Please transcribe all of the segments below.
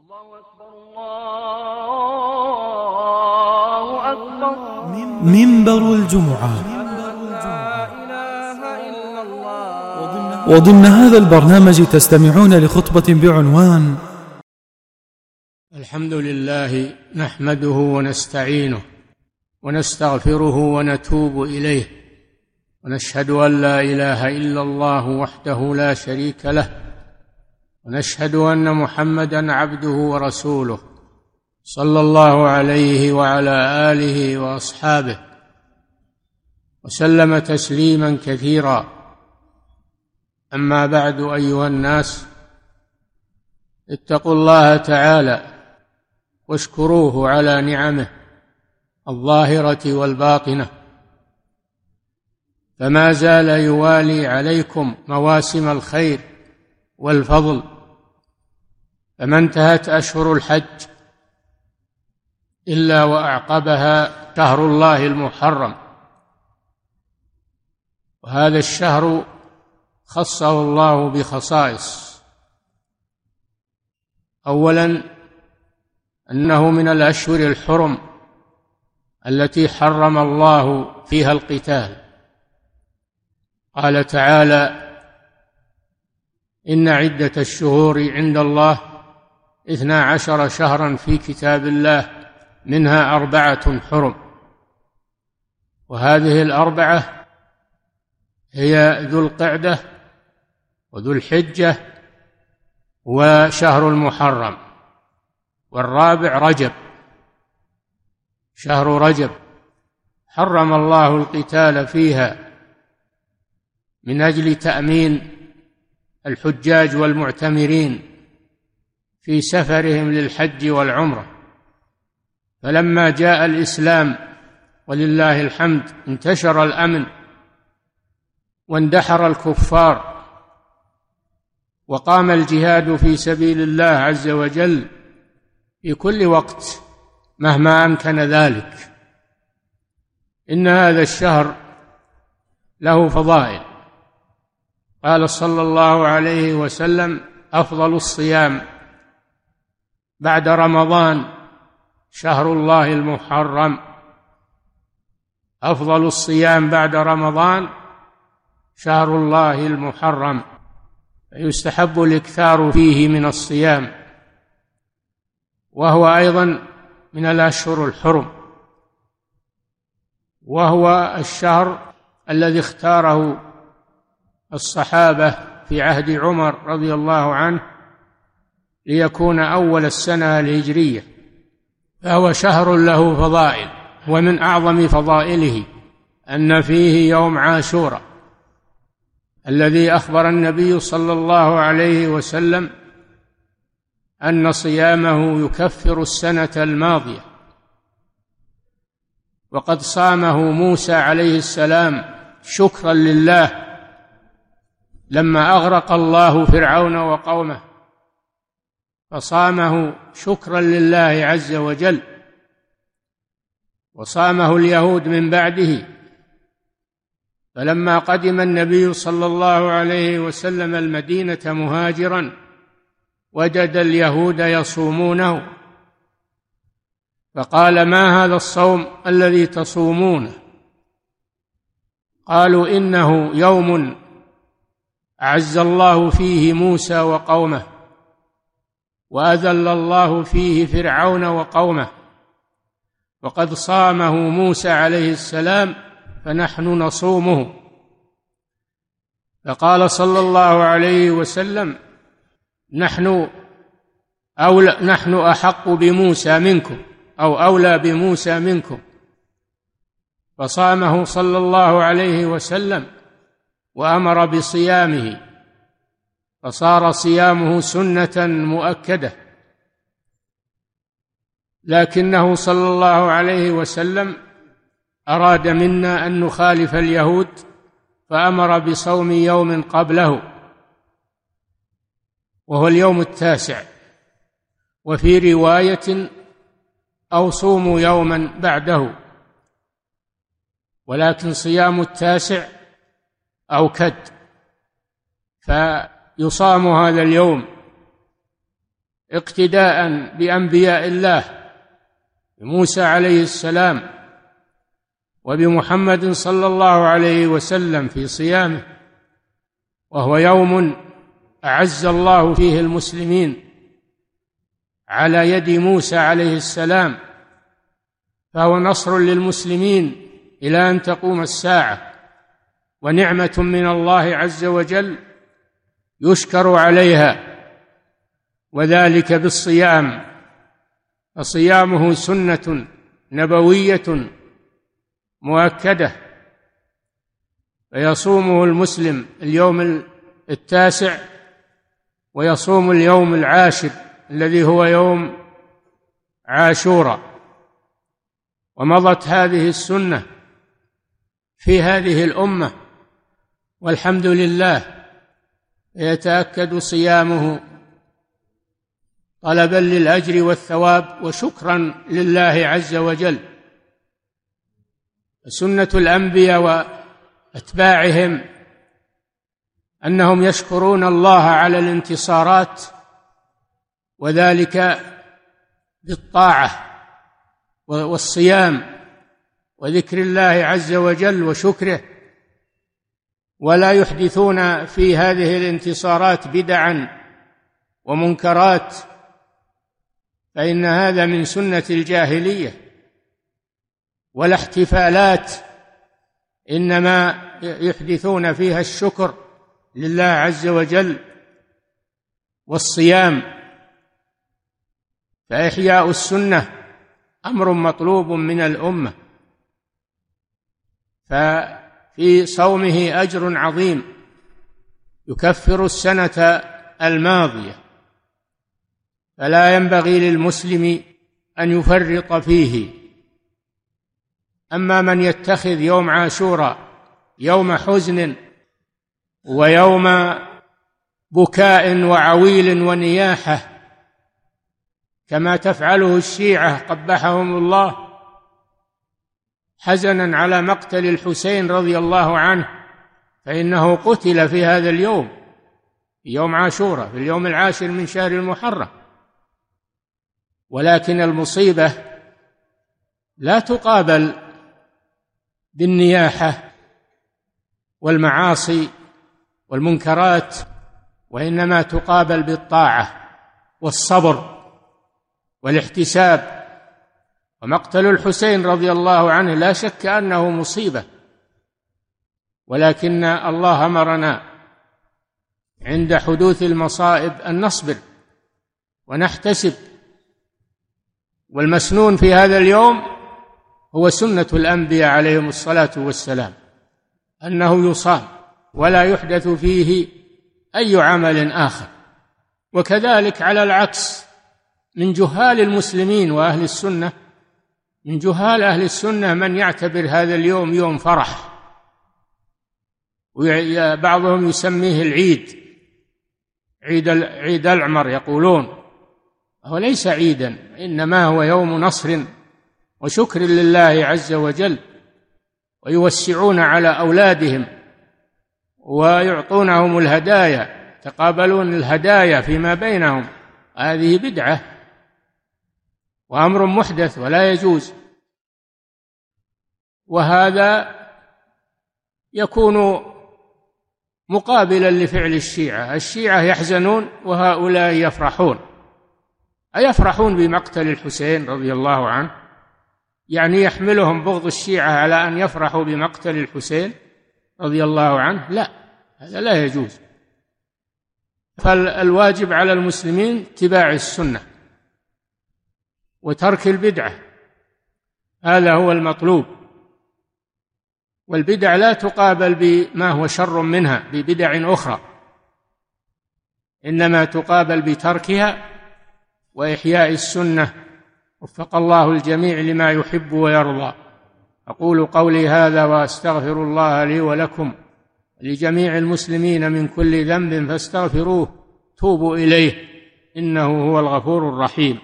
الله أكبر الله أكبر. منبر الجمعة. وضمن هذا البرنامج تستمعون لخطبة بعنوان: الحمد لله نحمده ونستعينه ونستغفره ونتوب إليه، ونشهد أن لا إله إلا الله وحده لا شريك له، ونشهد أن محمدًا عبده ورسوله صلى الله عليه وعلى آله وأصحابه وسلم تسليمًا كثيرا. أما بعد، أيها الناس، اتقوا الله تعالى واشكروه على نعمه الظاهرة والباطنة، فما زال يوالي عليكم مواسم الخير والفضل. فما انتهت أشهر الحج إلا وأعقبها شهر الله المحرم، وهذا الشهر خصه الله بخصائص. أولا، أنه من الأشهر الحرم التي حرم الله فيها القتال. قال تعالى: إن عدة الشهور عند الله 12 شهرا في كتاب الله منها 4 حرم. وهذه الأربعة هي ذو القعدة وذو الحجة وشهر المحرم، والرابع رجب، شهر رجب حرم الله القتال فيها من أجل تأمين الحجاج والمعتمرين في سفرهم للحج والعمرة. فلما جاء الإسلام ولله الحمد انتشر الأمن واندحر الكفار، وقام الجهاد في سبيل الله عز وجل في كل وقت مهما أمكن ذلك. إن هذا الشهر له فضائل. قال صلى الله عليه وسلم: أفضل الصيام بعد رمضان شهر الله المحرم. أفضل الصيام بعد رمضان شهر الله المحرم، يستحب الإكثار فيه من الصيام، وهو أيضا من الأشهر الحرم، وهو الشهر الذي اختاره الصحابة في عهد عمر رضي الله عنه ليكون أول السنة الهجرية، فهو شهر له فضائل. ومن أعظم فضائله أن فيه يوم عاشوراء الذي أخبر النبي صلى الله عليه وسلم أن صيامه يكفر السنة الماضية، وقد صامه موسى عليه السلام شكرا لله لما أغرق الله فرعون وقومه، فصامه شكرا لله عز وجل. وصامه اليهود من بعده، فلما قدم النبي صلى الله عليه وسلم المدينة مهاجرا وجد اليهود يصومونه، فقال: ما هذا الصوم الذي تصومونه؟ قالوا: إنه يوم أعز الله فيه موسى وقومه، وأذل الله فيه فرعون وقومه، وقد صامه موسى عليه السلام فنحن نصومه. فقال صلى الله عليه وسلم: نحن أحق بموسى منكم، أو أولى بموسى منكم. فصامه صلى الله عليه وسلم وأمر بصيامه، فصار صيامه سنة مؤكدة. لكنه صلى الله عليه وسلم أراد منا أن نخالف اليهود، فأمر بصوم يوم قبله وهو اليوم 9، وفي رواية: أو صوموا يوما بعده. ولكن صيام 9 أوكد، فيصام هذا اليوم اقتداء بأنبياء الله بموسى عليه السلام وبمحمد صلى الله عليه وسلم في صيامه، وهو يوم أعز الله فيه المسلمين على يد موسى عليه السلام، فهو نصر للمسلمين إلى أن تقوم الساعة، ونعمة من الله عز وجل يشكر عليها، وذلك بالصيام. فصيامه سنة نبوية مؤكدة، فيصومه المسلم اليوم 9 ويصوم اليوم 10 الذي هو يوم عاشوراء. ومضت هذه السنة في هذه الأمة والحمد لله، يتأكد صيامه طلبا للأجر والثواب وشكرا لله عز وجل. سنة الأنبياء وأتباعهم أنهم يشكرون الله على الانتصارات، وذلك بالطاعة والصيام وذكر الله عز وجل وشكره، ولا يحدثون في هذه الانتصارات بدعا ومنكرات، فإن هذا من سنة الجاهلية. ولا احتفالات إنما يحدثون فيها الشكر لله عز وجل والصيام. فإحياء السنة أمر مطلوب من الأمة، ففي صومه أجر عظيم يكفر السنة الماضية، فلا ينبغي للمسلم أن يفرط فيه. أما من يتخذ يوم عاشوراء يوم حزن ويوم بكاء وعويل ونياحة كما تفعله الشيعة قبحهم الله، حزنا على مقتل الحسين رضي الله عنه، فإنه قتل في هذا اليوم، يوم عاشوراء، في اليوم 10 من شهر المحرم. ولكن المصيبة لا تقابل بالنياحة والمعاصي والمنكرات، وإنما تقابل بالطاعة والصبر والاحتساب. ومقتل الحسين رضي الله عنه لا شك أنه مصيبة، ولكن الله أمرنا عند حدوث المصائب أن نصبر ونحتسب. والمسنون في هذا اليوم هو سنة الأنبياء عليهم الصلاة والسلام، أنه يصام ولا يحدث فيه أي عمل آخر. وكذلك على العكس من جهال المسلمين وأهل السنة، من جهال أهل السنة من يعتبر هذا اليوم يوم فرح، وبعضهم يسميه العيد، عيد العمر يقولون، هو ليس عيدا، إنما هو يوم نصر وشكر لله عز وجل، ويوسعون على أولادهم ويعطونهم الهدايا، تقابلون الهدايا فيما بينهم. هذه بدعة وأمر محدث ولا يجوز، وهذا يكون مقابلا لفعل الشيعة. الشيعة يحزنون وهؤلاء يفرحون. أيفرحون بمقتل الحسين رضي الله عنه؟ يعني يحملهم بغض الشيعة على أن يفرحوا بمقتل الحسين رضي الله عنه؟ لا، هذا لا يجوز. فالواجب على المسلمين اتباع السنة وترك البدعة، هذا هو المطلوب. والبدع لا تقابل بما هو شر منها ببدع أخرى، إنما تقابل بتركها وإحياء السنة. وفق الله الجميع لما يحب ويرضى. أقول قولي هذا وأستغفر الله لي ولكم لجميع المسلمين من كل ذنب فاستغفروه توبوا إليه إنه هو الغفور الرحيم.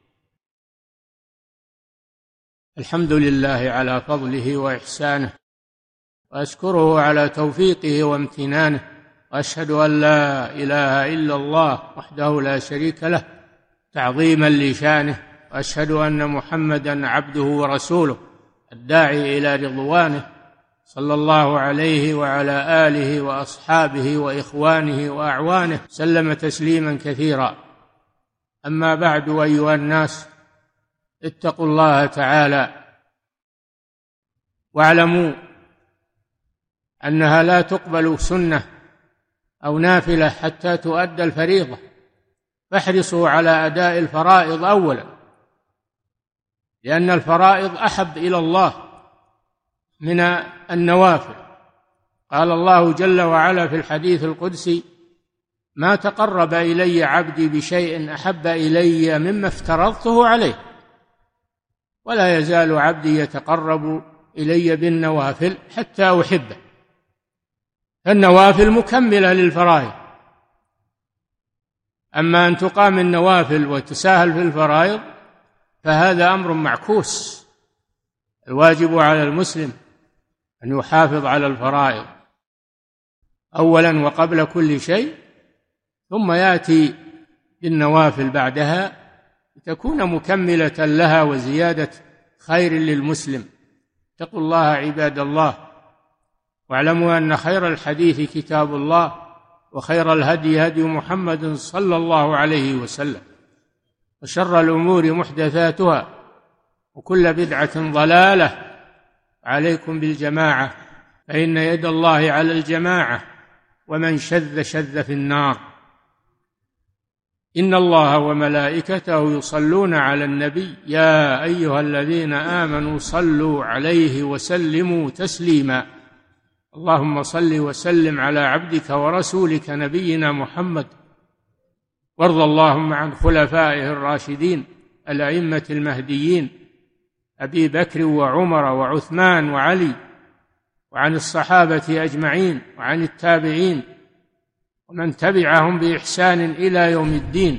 الحمد لله على فضله وإحسانه، وأشكره على توفيقه وامتنانه، وأشهد أن لا إله إلا الله وحده لا شريك له تعظيما لشانه، وأشهد أن محمدا عبده ورسوله الداعي إلى رضوانه، صلى الله عليه وعلى آله وأصحابه وإخوانه وأعوانه سلم تسليما كثيرا. أما بعد، أيها الناس، اتقوا الله تعالى واعلموا أنها لا تقبل سنة أو نافلة حتى تؤدى الفريضة، فاحرصوا على أداء الفرائض أولا، لأن الفرائض أحب إلى الله من النوافل. قال الله جل وعلا في الحديث القدسي: ما تقرب إلي عبدي بشيء أحب إلي مما افترضته عليه، ولا يزال عبدي يتقرب إلي بالنوافل حتى أحبه. النوافل مكملة للفرائض، أما أن تقام النوافل وتساهل في الفرائض فهذا أمر معكوس. الواجب على المسلم أن يحافظ على الفرائض أولا وقبل كل شيء، ثم يأتي بالنوافل بعدها لتكون مكملة لها وزيادة خير للمسلم. اتقوا الله عباد الله، واعلموا أن خير الحديث كتاب الله، وخير الهدي هدي محمد صلى الله عليه وسلم، وشر الأمور محدثاتها، وكل بدعة ضلالة. عليكم بالجماعة، فإن يد الله على الجماعة، ومن شذ شذ في النار. إن الله وملائكته يصلون على النبي يا أيها الذين آمنوا صلوا عليه وسلموا تسليما. اللهم صل وسلم على عبدك ورسولك نبينا محمد، وارض اللهم عن خلفائه الراشدين الأئمة المهديين أبي بكر وعمر وعثمان وعلي، وعن الصحابة أجمعين، وعن التابعين ومن تبعهم بإحسان إلى يوم الدين.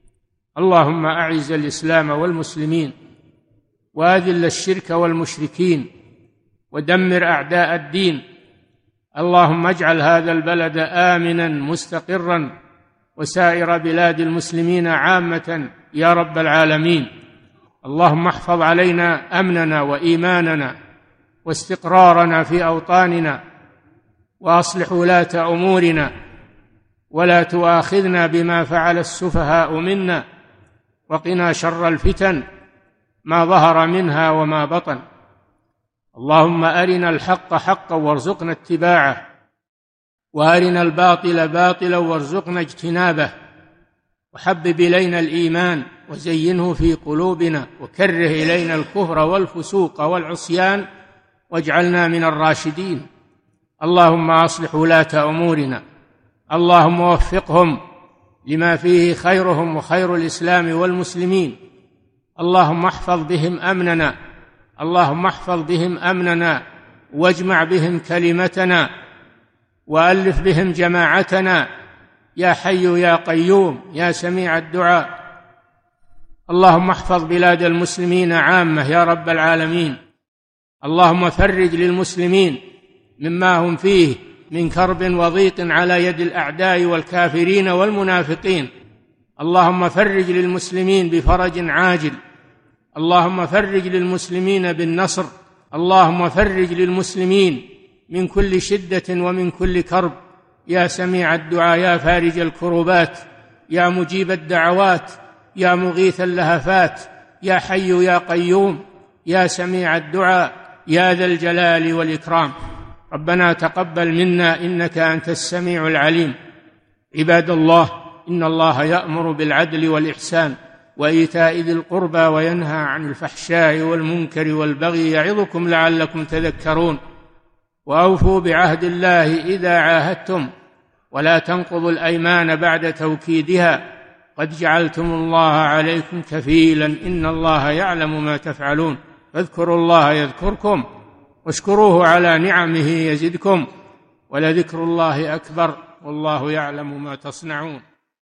اللهم أعز الإسلام والمسلمين، وأذل الشرك والمشركين، ودمر أعداء الدين. اللهم اجعل هذا البلد آمنا مستقرا، وسائر بلاد المسلمين عامة يا رب العالمين. اللهم احفظ علينا أمننا وإيماننا واستقرارنا في أوطاننا، وأصلح ولاة أمورنا، ولا تؤاخذنا بما فعل السفهاء منا، وقنا شر الفتن ما ظهر منها وما بطن. اللهم أرنا الحق حقا وارزقنا اتباعه، وأرنا الباطل باطلا وارزقنا اجتنابه، وحبب إلينا الإيمان وزينه في قلوبنا، وكره إلينا الكفر والفسوق والعصيان، واجعلنا من الراشدين. اللهم أصلح ولاة أمورنا، اللهم وفقهم لما فيه خيرهم وخير الإسلام والمسلمين. اللهم احفظ بهم أمننا، اللهم احفظ بهم أمننا، واجمع بهم كلمتنا، وألف بهم جماعتنا يا حي يا قيوم يا سميع الدعاء. اللهم احفظ بلاد المسلمين عامة يا رب العالمين. اللهم فرج للمسلمين مما هم فيه من كرب وضيق على يد الأعداء والكافرين والمنافقين. اللهم فرج للمسلمين بفرج عاجل، اللهم فرج للمسلمين بالنصر، اللهم فرج للمسلمين من كل شدة ومن كل كرب يا سميع الدعاء يا فارج الكربات يا مجيب الدعوات يا مغيث اللهفات يا حي يا قيوم يا سميع الدعاء يا ذا الجلال والإكرام. ربنا تقبل منا إنك أنت السميع العليم. عباد الله، إن الله يأمر بالعدل والإحسان وإيتاء ذي القربى وينهى عن الفحشاء والمنكر والبغي يعظكم لعلكم تذكرون. وأوفوا بعهد الله إذا عاهدتم، ولا تنقضوا الأيمان بعد توكيدها، قد جعلتم الله عليكم كفيلا إن الله يعلم ما تفعلون. فاذكروا الله يذكركم، واشكروه على نعمه يزدكم، ولذكر الله أكبر، والله يعلم ما تصنعون.